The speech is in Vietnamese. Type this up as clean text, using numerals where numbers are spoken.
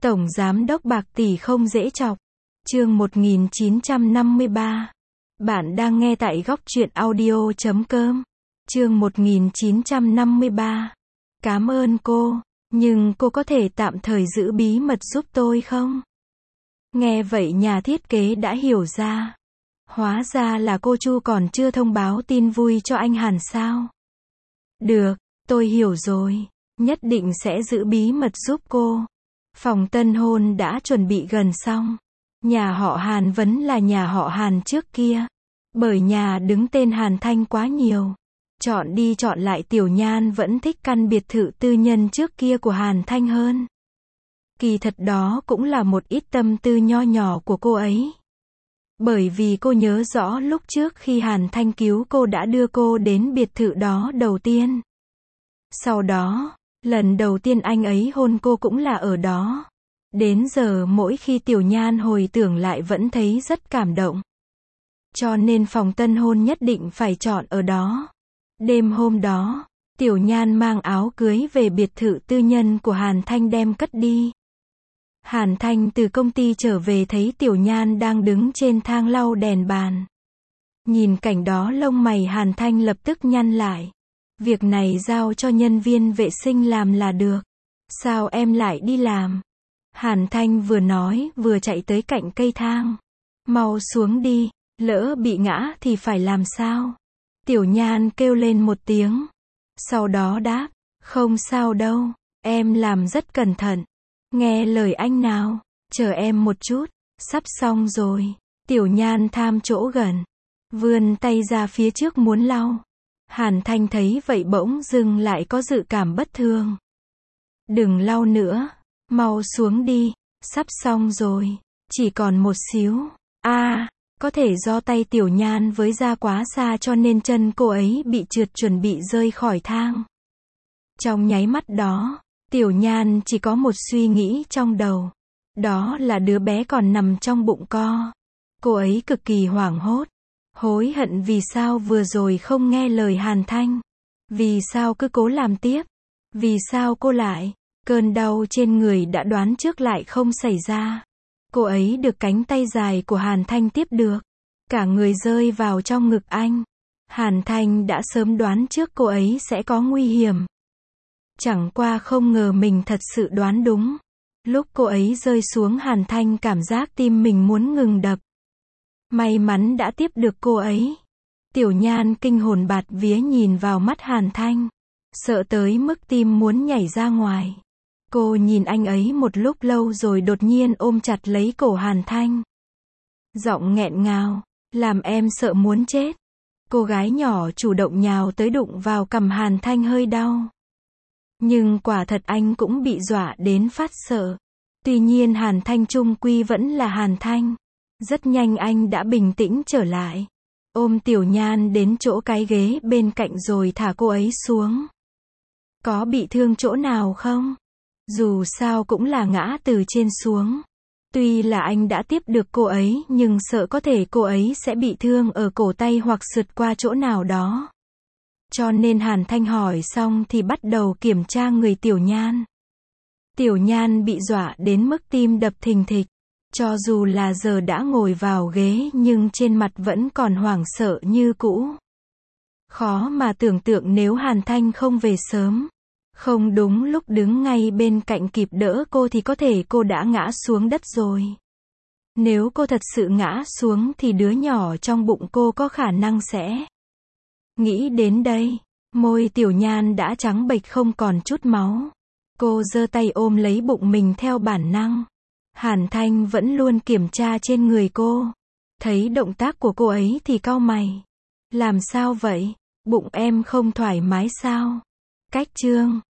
Tổng giám đốc bạc tỷ không dễ chọc. Chương 1953. Bạn đang nghe tại góc truyện audio.com. Chương 1953. Cảm ơn cô, nhưng cô có thể tạm thời giữ bí mật giúp tôi không? Nghe vậy nhà thiết kế đã hiểu ra. Hóa ra là cô Chu còn chưa thông báo tin vui cho anh Hàn sao? Được, tôi hiểu rồi. Nhất định sẽ giữ bí mật giúp cô. Phòng tân hôn đã chuẩn bị gần xong. Nhà họ Hàn vẫn là nhà họ Hàn trước kia. Bởi nhà đứng tên Hàn Thanh quá nhiều. Chọn đi chọn lại Tiểu Nhan vẫn thích căn biệt thự tư nhân trước kia của Hàn Thanh hơn. Kỳ thật đó cũng là một ít tâm tư nho nhỏ của cô ấy. Bởi vì cô nhớ rõ lúc trước khi Hàn Thanh cứu cô đã đưa cô đến biệt thự đó đầu tiên. Sau đó, lần đầu tiên anh ấy hôn cô cũng là ở đó. Đến giờ mỗi khi Tiểu Nhan hồi tưởng lại vẫn thấy rất cảm động. Cho nên phòng tân hôn nhất định phải chọn ở đó. Đêm hôm đó, Tiểu Nhan mang áo cưới về biệt thự tư nhân của Hàn Thanh đem cất đi. Hàn Thanh từ công ty trở về thấy Tiểu Nhan đang đứng trên thang lau đèn bàn. Nhìn cảnh đó lông mày Hàn Thanh lập tức nhăn lại. Việc này giao cho nhân viên vệ sinh làm là được. Sao em lại đi làm? Hàn Thanh vừa nói vừa chạy tới cạnh cây thang. Mau xuống đi, lỡ bị ngã thì phải làm sao? Tiểu Nhan kêu lên một tiếng. Sau đó đáp, không sao đâu, em làm rất cẩn thận. Nghe lời anh nào, chờ em một chút, sắp xong rồi. Tiểu Nhan tham chỗ gần, vươn tay ra phía trước muốn lau. Hàn Thanh thấy vậy bỗng dưng lại có dự cảm bất thường. Đừng lau nữa, mau xuống đi, sắp xong rồi, chỉ còn một xíu. Có thể do tay Tiểu Nhan với ra quá xa cho nên chân cô ấy bị trượt chuẩn bị rơi khỏi thang. Trong nháy mắt đó, Tiểu Nhan chỉ có một suy nghĩ trong đầu. Đó là đứa bé còn nằm trong bụng co. Cô ấy cực kỳ hoảng hốt. Hối hận vì sao vừa rồi không nghe lời Hàn Thanh. Vì sao cứ cố làm tiếp. Vì sao cô lại. Cơn đau trên người đã đoán trước lại không xảy ra. Cô ấy được cánh tay dài của Hàn Thanh tiếp được. Cả người rơi vào trong ngực anh. Hàn Thanh đã sớm đoán trước cô ấy sẽ có nguy hiểm. Chẳng qua không ngờ mình thật sự đoán đúng. Lúc cô ấy rơi xuống Hàn Thanh cảm giác tim mình muốn ngừng đập. May mắn đã tiếp được cô ấy. Tiểu Nhan kinh hồn bạt vía nhìn vào mắt Hàn Thanh. Sợ tới mức tim muốn nhảy ra ngoài. Cô nhìn anh ấy một lúc lâu rồi đột nhiên ôm chặt lấy cổ Hàn Thanh. Giọng nghẹn ngào, làm em sợ muốn chết. Cô gái nhỏ chủ động nhào tới đụng vào cằm Hàn Thanh hơi đau. Nhưng quả thật anh cũng bị dọa đến phát sợ. Tuy nhiên Hàn Thanh chung quy vẫn là Hàn Thanh. Rất nhanh anh đã bình tĩnh trở lại. Ôm Tiểu Nhan đến chỗ cái ghế bên cạnh rồi thả cô ấy xuống. Có bị thương chỗ nào không? Dù sao cũng là ngã từ trên xuống. Tuy là anh đã tiếp được cô ấy nhưng sợ có thể cô ấy sẽ bị thương ở cổ tay hoặc sượt qua chỗ nào đó. Cho nên Hàn Thanh hỏi xong thì bắt đầu kiểm tra người Tiểu Nhan. Tiểu Nhan bị dọa đến mức tim đập thình thịch. Cho dù là giờ đã ngồi vào ghế nhưng trên mặt vẫn còn hoảng sợ như cũ. Khó mà tưởng tượng nếu Hàn Thanh không về sớm. Không đúng lúc đứng ngay bên cạnh kịp đỡ cô thì có thể cô đã ngã xuống đất rồi. Nếu cô thật sự ngã xuống thì đứa nhỏ trong bụng cô có khả năng sẽ. Nghĩ đến đây, môi Tiểu Nhan đã trắng bệch không còn chút máu. Cô giơ tay ôm lấy bụng mình theo bản năng. Hàn Thanh vẫn luôn kiểm tra trên người cô. Thấy động tác của cô ấy thì cau mày. Làm sao vậy? Bụng em không thoải mái sao? Cách chương